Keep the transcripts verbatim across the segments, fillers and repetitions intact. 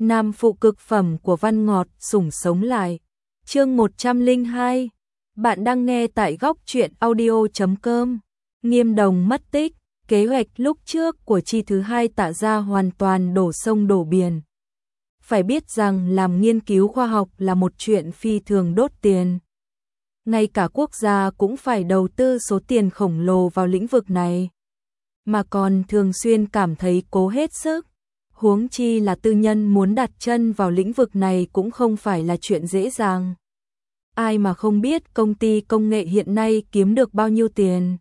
Nam phụ cực phẩm của Văn Ngọt sủng sống lại. Chương một trăm lẻ hai. Bạn đang nghe tại góc truyện audio chấm com. Nghiêm Đồng mất tích, kế hoạch lúc trước của chi thứ hai Tạ Gia hoàn toàn đổ sông đổ biển. Phải biết rằng làm nghiên cứu khoa học là một chuyện phi thường đốt tiền. Ngay cả quốc gia cũng phải đầu tư số tiền khổng lồ vào lĩnh vực này, mà còn thường xuyên cảm thấy cố hết sức. Huống chi là tư nhân muốn đặt chân vào lĩnh vực này cũng không phải là chuyện dễ dàng. Ai mà không biết công ty công nghệ hiện nay kiếm được bao nhiêu tiền.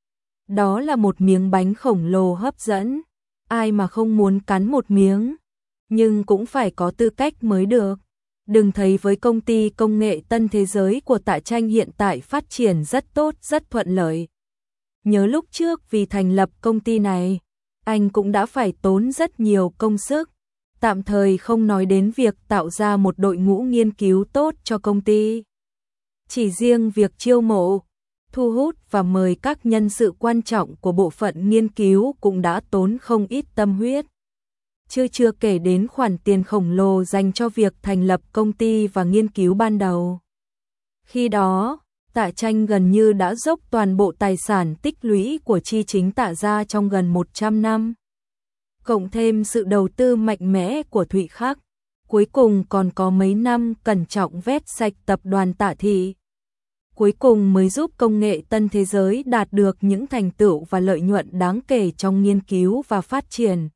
Đó là một miếng bánh khổng lồ hấp dẫn. Ai mà không muốn cắn một miếng. Nhưng cũng phải có tư cách mới được. Đừng thấy với công ty công nghệ Tân Thế Giới của Tạ Tranh hiện tại phát triển rất tốt, rất thuận lợi. Nhớ lúc trước vì thành lập công ty này, anh cũng đã phải tốn rất nhiều công sức, tạm thời không nói đến việc tạo ra một đội ngũ nghiên cứu tốt cho công ty. Chỉ riêng việc chiêu mộ, thu hút và mời các nhân sự quan trọng của bộ phận nghiên cứu cũng đã tốn không ít tâm huyết. Chưa chưa kể đến khoản tiền khổng lồ dành cho việc thành lập công ty và nghiên cứu ban đầu. Khi đó, Tạ Tranh gần như đã dốc toàn bộ tài sản tích lũy của chi chính Tạ Gia trong gần một trăm năm. Cộng thêm sự đầu tư mạnh mẽ của Thụy Khắc, cuối cùng còn có mấy năm cẩn trọng vét sạch tập đoàn Tạ Thị. Cuối cùng mới giúp công nghệ Tân Thế Giới đạt được những thành tựu và lợi nhuận đáng kể trong nghiên cứu và phát triển.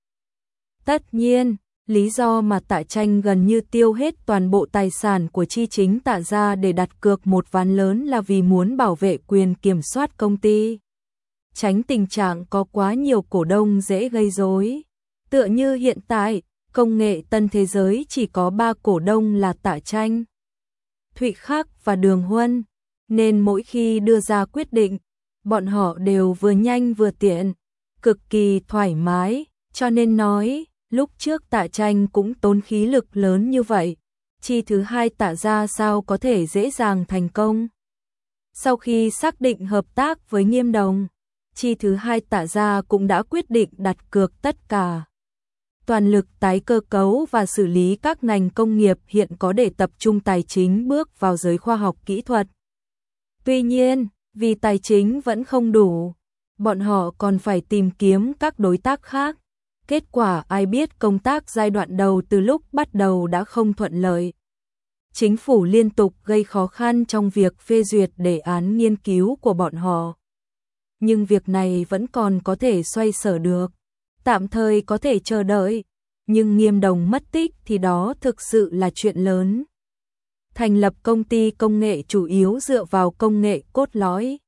Tất nhiên, lý do mà Tạ Tranh gần như tiêu hết toàn bộ tài sản của chi chính Tạ Gia để đặt cược một ván lớn là vì muốn bảo vệ quyền kiểm soát công ty. Tránh tình trạng có quá nhiều cổ đông dễ gây rối. Tựa như hiện tại, công nghệ Tân Thế Giới chỉ có ba cổ đông là Tạ Tranh, Thụy Khắc và Đường Huân, nên mỗi khi đưa ra quyết định, bọn họ đều vừa nhanh vừa tiện, cực kỳ thoải mái, cho nên nói, lúc trước Tạ Tranh cũng tốn khí lực lớn như vậy, chi thứ hai Tạ Gia sao có thể dễ dàng thành công. Sau khi xác định hợp tác với Nghiêm Đồng, chi thứ hai Tạ Gia cũng đã quyết định đặt cược tất cả toàn lực tái cơ cấu và xử lý các ngành công nghiệp hiện có để tập trung tài chính bước vào giới khoa học kỹ thuật. Tuy nhiên, vì tài chính vẫn không đủ, bọn họ còn phải tìm kiếm các đối tác khác. Kết quả ai biết công tác giai đoạn đầu từ lúc bắt đầu đã không thuận lợi. Chính phủ liên tục gây khó khăn trong việc phê duyệt đề án nghiên cứu của bọn họ. Nhưng việc này vẫn còn có thể xoay sở được. Tạm thời có thể chờ đợi. Nhưng Nghiêm Đồng mất tích thì đó thực sự là chuyện lớn. Thành lập công ty công nghệ chủ yếu dựa vào công nghệ cốt lõi,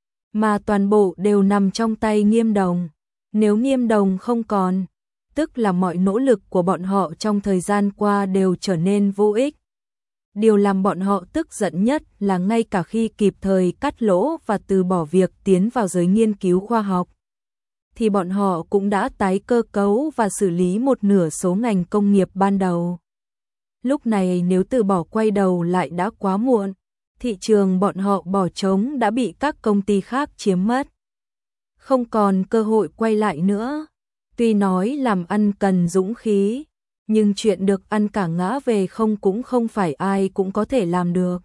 mà toàn bộ đều nằm trong tay Nghiêm Đồng. Nếu Nghiêm Đồng không còn, tức là mọi nỗ lực của bọn họ trong thời gian qua đều trở nên vô ích. Điều làm bọn họ tức giận nhất là ngay cả khi kịp thời cắt lỗ và từ bỏ việc tiến vào giới nghiên cứu khoa học, thì bọn họ cũng đã tái cơ cấu và xử lý một nửa số ngành công nghiệp ban đầu. Lúc này nếu từ bỏ quay đầu lại đã quá muộn, thị trường bọn họ bỏ trống đã bị các công ty khác chiếm mất. Không còn cơ hội quay lại nữa. Tuy nói làm ăn cần dũng khí, nhưng chuyện được ăn cả ngã về không cũng không phải ai cũng có thể làm được.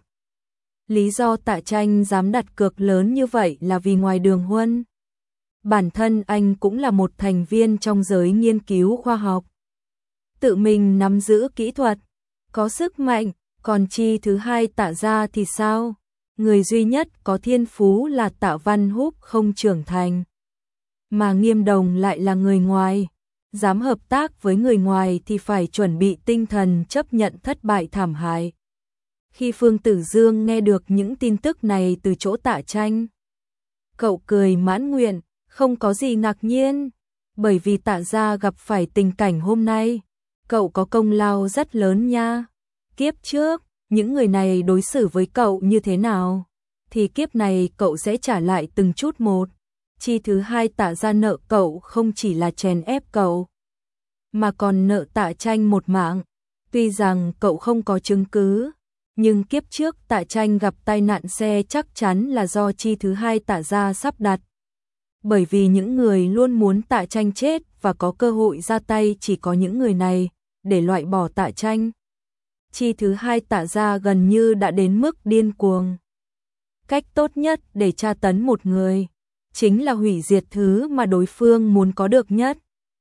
Lý do Tạ Tranh dám đặt cược lớn như vậy là vì ngoài Đường Huân, bản thân anh cũng là một thành viên trong giới nghiên cứu khoa học. Tự mình nắm giữ kỹ thuật, có sức mạnh, còn chi thứ hai Tạ Gia thì sao? Người duy nhất có thiên phú là Tạ Văn Húc không trưởng thành. Mà Nghiêm Đồng lại là người ngoài, dám hợp tác với người ngoài thì phải chuẩn bị tinh thần chấp nhận thất bại thảm hại. Khi Phương Tử Dương nghe được những tin tức này từ chỗ Tạ Tranh, cậu cười mãn nguyện, không có gì ngạc nhiên, bởi vì Tạ Gia gặp phải tình cảnh hôm nay, cậu có công lao rất lớn nha. Kiếp trước, những người này đối xử với cậu như thế nào, thì kiếp này cậu sẽ trả lại từng chút một. Chi thứ hai Tạ Gia nợ cậu không chỉ là chèn ép cậu, mà còn nợ Tạ Tranh một mạng. Tuy rằng cậu không có chứng cứ, nhưng kiếp trước Tạ Tranh gặp tai nạn xe chắc chắn là do chi thứ hai Tạ Gia sắp đặt. Bởi vì những người luôn muốn Tạ Tranh chết và có cơ hội ra tay chỉ có những người này, để loại bỏ Tạ Tranh. Chi thứ hai Tạ gia gần như đã đến mức điên cuồng. Cách tốt nhất để tra tấn một người chính là hủy diệt thứ mà đối phương muốn có được nhất.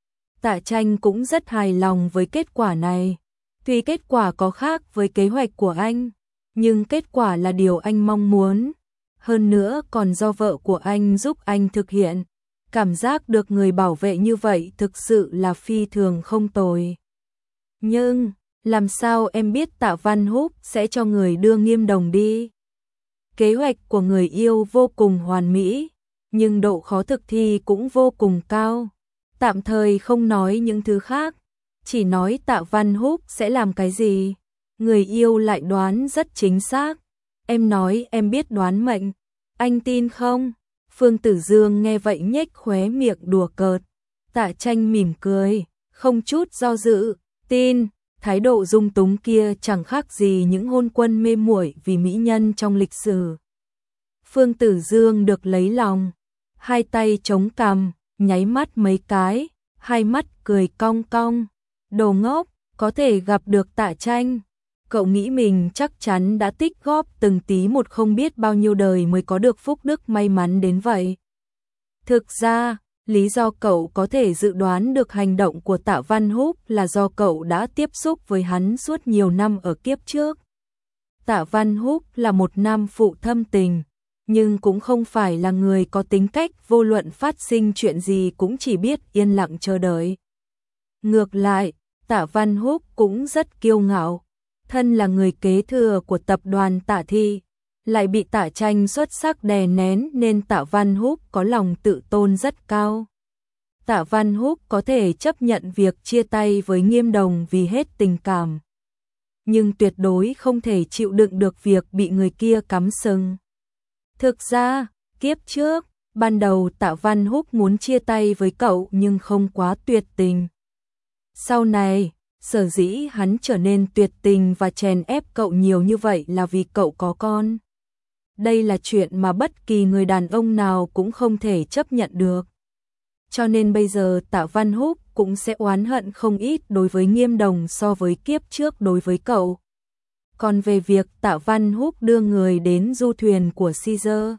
Tạ Tranh cũng rất hài lòng với kết quả này. Tuy kết quả có khác với kế hoạch của anh, nhưng kết quả là điều anh mong muốn. Hơn nữa còn do vợ của anh giúp anh thực hiện. Cảm giác được người bảo vệ như vậy thực sự là phi thường không tồi. Nhưng, làm sao em biết Tạ Văn Húc sẽ cho người đưa Nghiêm Đồng đi? Kế hoạch của người yêu vô cùng hoàn mỹ, nhưng độ khó thực thi cũng vô cùng cao. Tạm thời không nói những thứ khác, chỉ nói Tạ Văn Húc sẽ làm cái gì. Người yêu lại đoán rất chính xác. Em nói em biết đoán mệnh, anh tin không? Phương Tử Dương nghe vậy nhếch khóe miệng đùa cợt. Tạ Tranh mỉm cười, không chút do dự, tin. Thái độ dung túng kia chẳng khác gì những hôn quân mê muội vì mỹ nhân trong lịch sử. Phương Tử Dương được lấy lòng, hai tay chống cằm, nháy mắt mấy cái, hai mắt cười cong cong. Đồ ngốc, có thể gặp được Tạ Tranh. Cậu nghĩ mình chắc chắn đã tích góp từng tí một không biết bao nhiêu đời mới có được phúc đức may mắn đến vậy. Thực ra, lý do cậu có thể dự đoán được hành động của Tạ Văn Húc là do cậu đã tiếp xúc với hắn suốt nhiều năm ở kiếp trước. Tạ Văn Húc là một nam phụ thâm tình, nhưng cũng không phải là người có tính cách vô luận phát sinh chuyện gì cũng chỉ biết yên lặng chờ đợi. Ngược lại, Tạ Văn Húc cũng rất kiêu ngạo, thân là người kế thừa của tập đoàn Tạ Thị, lại bị Tạ Tranh xuất sắc đè nén nên Tạ Văn Húc có lòng tự tôn rất cao. Tạ Văn Húc có thể chấp nhận việc chia tay với Nghiêm Đồng vì hết tình cảm, nhưng tuyệt đối không thể chịu đựng được việc bị người kia cắm sừng. Thực ra, kiếp trước, ban đầu Tạ Văn Húc muốn chia tay với cậu nhưng không quá tuyệt tình. Sau này, sở dĩ hắn trở nên tuyệt tình và chèn ép cậu nhiều như vậy là vì cậu có con. Đây là chuyện mà bất kỳ người đàn ông nào cũng không thể chấp nhận được. Cho nên bây giờ Tạ Văn Húc cũng sẽ oán hận không ít đối với Nghiêm Đồng so với kiếp trước đối với cậu. Còn về việc Tạ Văn Húc đưa người đến du thuyền của Caesar,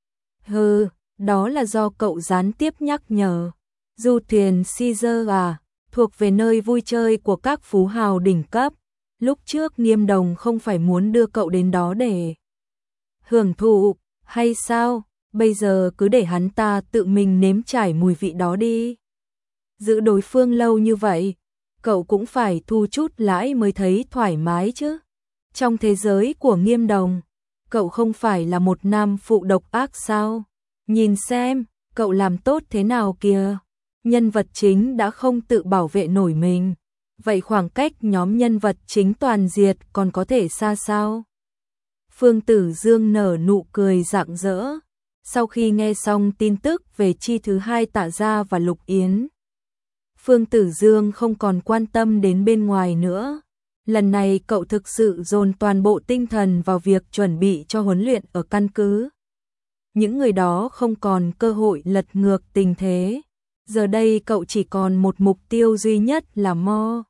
hừ, đó là do cậu gián tiếp nhắc nhở. Du thuyền Caesar à, thuộc về nơi vui chơi của các phú hào đỉnh cấp. Lúc trước Nghiêm Đồng không phải muốn đưa cậu đến đó để hưởng thụ, hay sao? Bây giờ cứ để hắn ta tự mình nếm trải mùi vị đó đi. Giữ đối phương lâu như vậy, cậu cũng phải thu chút lãi mới thấy thoải mái chứ. Trong thế giới của Nghiêm Đồng, cậu không phải là một nam phụ độc ác sao? Nhìn xem, cậu làm tốt thế nào kìa. Nhân vật chính đã không tự bảo vệ nổi mình, vậy khoảng cách nhóm nhân vật chính toàn diệt còn có thể xa sao? Phương Tử Dương nở nụ cười rạng rỡ. Sau khi nghe xong tin tức về chi thứ hai Tạ Gia và Lục Yến, Phương Tử Dương không còn quan tâm đến bên ngoài nữa. Lần này cậu thực sự dồn toàn bộ tinh thần vào việc chuẩn bị cho huấn luyện ở căn cứ. Những người đó không còn cơ hội lật ngược tình thế. Giờ đây cậu chỉ còn một mục tiêu duy nhất là Mo.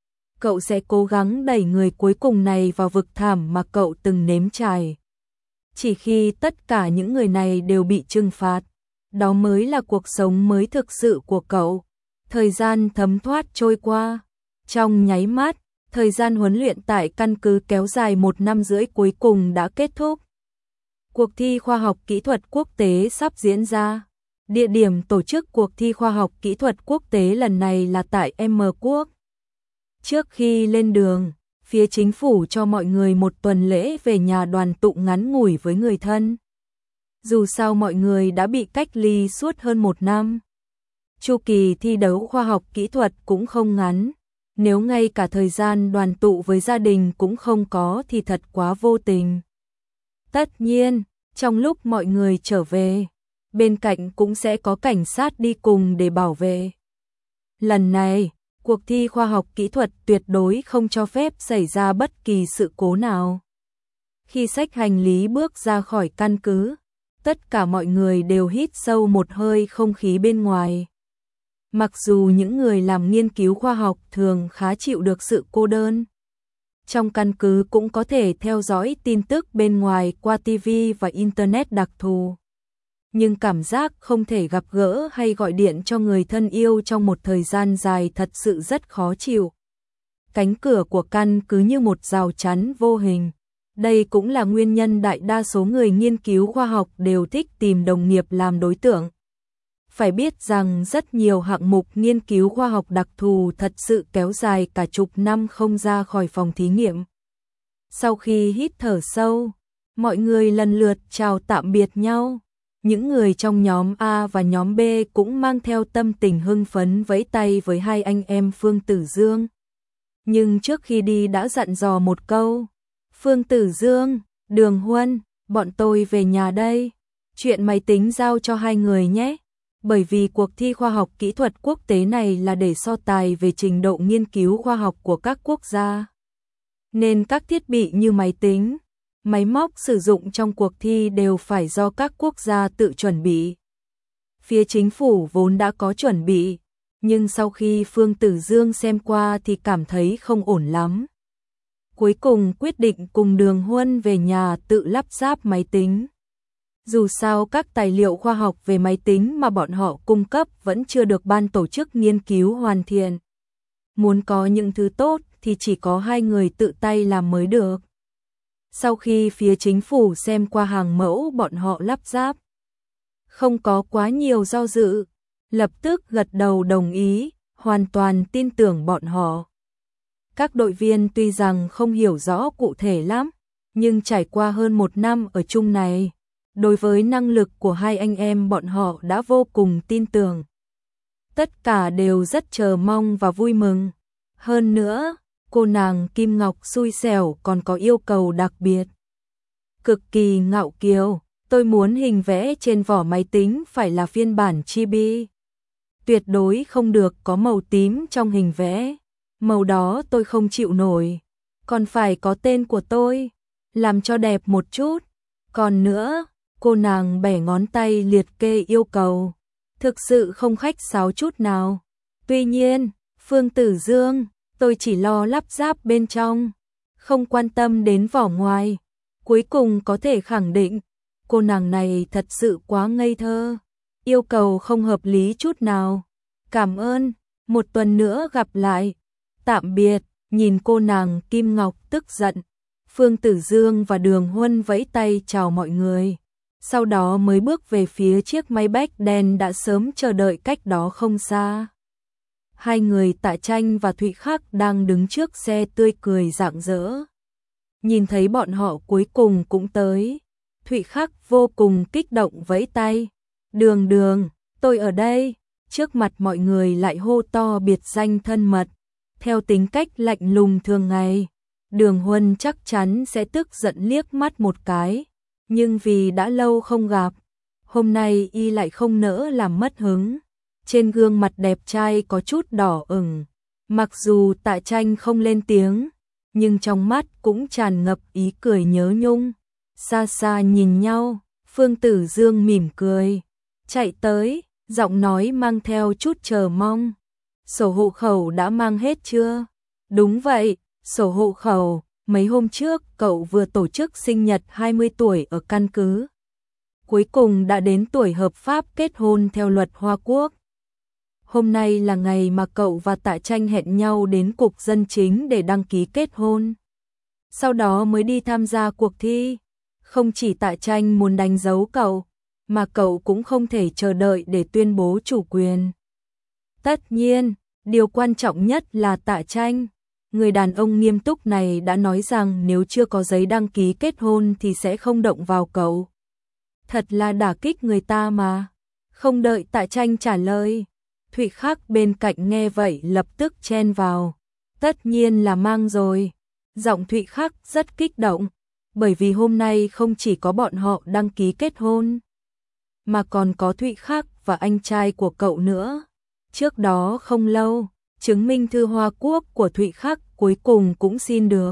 Cậu sẽ cố gắng đẩy người cuối cùng này vào vực thẳm mà cậu từng nếm trải. Chỉ khi tất cả những người này đều bị trừng phạt, đó mới là cuộc sống mới thực sự của cậu. Thời gian thấm thoát trôi qua. Trong nháy mắt, thời gian huấn luyện tại căn cứ kéo dài một năm rưỡi cuối cùng đã kết thúc. Cuộc thi khoa học kỹ thuật quốc tế sắp diễn ra. Địa điểm tổ chức cuộc thi khoa học kỹ thuật quốc tế lần này là tại M Quốc. Trước khi lên đường, phía chính phủ cho mọi người một tuần lễ về nhà đoàn tụ ngắn ngủi với người thân. Dù sao mọi người đã bị cách ly suốt hơn một năm. Chu kỳ thi đấu khoa học kỹ thuật cũng không ngắn. Nếu ngay cả thời gian đoàn tụ với gia đình cũng không có thì thật quá vô tình. Tất nhiên, trong lúc mọi người trở về, bên cạnh cũng sẽ có cảnh sát đi cùng để bảo vệ. Lần này, cuộc thi khoa học kỹ thuật tuyệt đối không cho phép xảy ra bất kỳ sự cố nào. Khi xách hành lý bước ra khỏi căn cứ, tất cả mọi người đều hít sâu một hơi không khí bên ngoài. Mặc dù những người làm nghiên cứu khoa học thường khá chịu được sự cô đơn, trong căn cứ cũng có thể theo dõi tin tức bên ngoài qua ti vi và Internet đặc thù. Nhưng cảm giác không thể gặp gỡ hay gọi điện cho người thân yêu trong một thời gian dài thật sự rất khó chịu. Cánh cửa của căn cứ như một rào chắn vô hình. Đây cũng là nguyên nhân đại đa số người nghiên cứu khoa học đều thích tìm đồng nghiệp làm đối tượng. Phải biết rằng rất nhiều hạng mục nghiên cứu khoa học đặc thù thật sự kéo dài cả chục năm không ra khỏi phòng thí nghiệm. Sau khi hít thở sâu, mọi người lần lượt chào tạm biệt nhau. Những người trong nhóm A và nhóm B cũng mang theo tâm tình hưng phấn vẫy tay với hai anh em Phương Tử Dương. Nhưng trước khi đi đã dặn dò một câu. Phương Tử Dương, Đường Huân, bọn tôi về nhà đây. Chuyện máy tính giao cho hai người nhé. Bởi vì cuộc thi khoa học kỹ thuật quốc tế này là để so tài về trình độ nghiên cứu khoa học của các quốc gia. Nên các thiết bị như máy tính, máy móc sử dụng trong cuộc thi đều phải do các quốc gia tự chuẩn bị. Phía chính phủ vốn đã có chuẩn bị, nhưng sau khi Phương Tử Dương xem qua thì cảm thấy không ổn lắm. Cuối cùng quyết định cùng Đường Huân về nhà tự lắp ráp máy tính. Dù sao các tài liệu khoa học về máy tính mà bọn họ cung cấp vẫn chưa được ban tổ chức nghiên cứu hoàn thiện. Muốn có những thứ tốt thì chỉ có hai người tự tay làm mới được. Sau khi phía chính phủ xem qua hàng mẫu bọn họ lắp ráp, không có quá nhiều do dự, lập tức gật đầu đồng ý, hoàn toàn tin tưởng bọn họ. Các đội viên tuy rằng không hiểu rõ cụ thể lắm, nhưng trải qua hơn một năm ở chung này, đối với năng lực của hai anh em bọn họ đã vô cùng tin tưởng. Tất cả đều rất chờ mong và vui mừng. Hơn nữa, cô nàng Kim Ngọc xui xẻo còn có yêu cầu đặc biệt. Cực kỳ ngạo kiều, tôi muốn hình vẽ trên vỏ máy tính phải là phiên bản chibi. Tuyệt đối không được có màu tím trong hình vẽ. Màu đó tôi không chịu nổi. Còn phải có tên của tôi, làm cho đẹp một chút. Còn nữa, cô nàng bẻ ngón tay liệt kê yêu cầu. Thực sự không khách sáo chút nào. Tuy nhiên, Phương Tử Dương, tôi chỉ lo lắp ráp bên trong, không quan tâm đến vỏ ngoài. Cuối cùng có thể khẳng định, cô nàng này thật sự quá ngây thơ. Yêu cầu không hợp lý chút nào. Cảm ơn, một tuần nữa gặp lại. Tạm biệt, nhìn cô nàng Kim Ngọc tức giận. Phương Tử Dương và Đường Huân vẫy tay chào mọi người. Sau đó mới bước về phía chiếc máy bách đen đã sớm chờ đợi cách đó không xa. Hai người Tạ Tranh và Thụy Khắc đang đứng trước xe tươi cười rạng rỡ. Nhìn thấy bọn họ cuối cùng cũng tới. Thụy Khắc vô cùng kích động vẫy tay. Đường đường, tôi ở đây. Trước mặt mọi người lại hô to biệt danh thân mật. Theo tính cách lạnh lùng thường ngày, Đường Huân chắc chắn sẽ tức giận liếc mắt một cái. Nhưng vì đã lâu không gặp, hôm nay y lại không nỡ làm mất hứng. Trên gương mặt đẹp trai có chút đỏ ửng. Mặc dù Tạ Tranh không lên tiếng, nhưng trong mắt cũng tràn ngập ý cười nhớ nhung. Xa xa nhìn nhau, Phương Tử Dương mỉm cười, chạy tới, giọng nói mang theo chút chờ mong. Sổ hộ khẩu đã mang hết chưa? Đúng vậy, sổ hộ khẩu, mấy hôm trước cậu vừa tổ chức sinh nhật hai mươi tuổi ở căn cứ. Cuối cùng đã đến tuổi hợp pháp kết hôn theo luật Hoa Quốc. Hôm nay là ngày mà cậu và Tạ Tranh hẹn nhau đến cục dân chính để đăng ký kết hôn. Sau đó mới đi tham gia cuộc thi. Không chỉ Tạ Tranh muốn đánh dấu cậu, mà cậu cũng không thể chờ đợi để tuyên bố chủ quyền. Tất nhiên, điều quan trọng nhất là Tạ Tranh. Người đàn ông nghiêm túc này đã nói rằng nếu chưa có giấy đăng ký kết hôn thì sẽ không động vào cậu. Thật là đả kích người ta mà. Không đợi Tạ Tranh trả lời, Thụy Khắc bên cạnh nghe vậy lập tức chen vào. Tất nhiên là mang rồi. Giọng Thụy Khắc rất kích động, bởi vì hôm nay không chỉ có bọn họ đăng ký kết hôn, mà còn có Thụy Khắc và anh trai của cậu nữa. Trước đó không lâu, chứng minh thư Hoa Quốc của Thụy Khắc cuối cùng cũng xin được.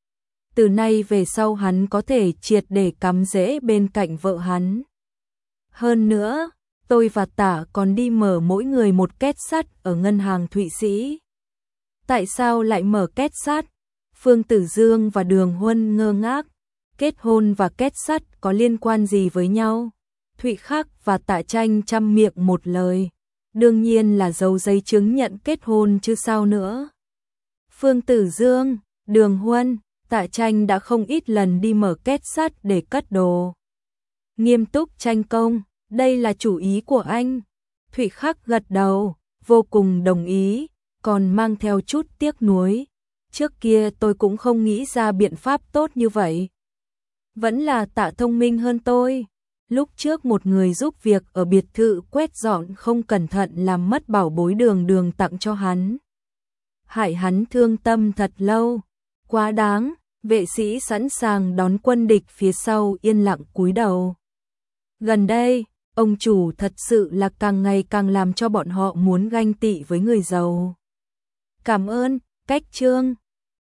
Từ nay về sau hắn có thể triệt để cắm rễ bên cạnh vợ hắn. Hơn nữa, tôi và Tả còn đi mở mỗi người một két sắt ở ngân hàng Thụy Sĩ. Tại sao lại mở két sắt? Phương Tử Dương và Đường Huân ngơ ngác. Kết hôn và két sắt có liên quan gì với nhau? Thụy Khắc và Tạ Tranh chăm miệng một lời. Đương nhiên là dấu giấy chứng nhận kết hôn chứ sao nữa. Phương Tử Dương, Đường Huân, Tạ Tranh đã không ít lần đi mở két sắt để cất đồ. Nghiêm túc Tranh công, đây là chủ ý của anh. Thụy Khắc gật đầu, vô cùng đồng ý, còn mang theo chút tiếc nuối. Trước kia tôi cũng không nghĩ ra biện pháp tốt như vậy. Vẫn là Tạ thông minh hơn tôi. Lúc trước một người giúp việc ở biệt thự quét dọn không cẩn thận làm mất bảo bối Đường Đường tặng cho hắn. Hại hắn thương tâm thật lâu. Quá đáng, vệ sĩ sẵn sàng đón quân địch phía sau yên lặng cúi đầu. Gần đây, ông chủ thật sự là càng ngày càng làm cho bọn họ muốn ganh tị với người giàu. Cảm ơn, Cách Trương.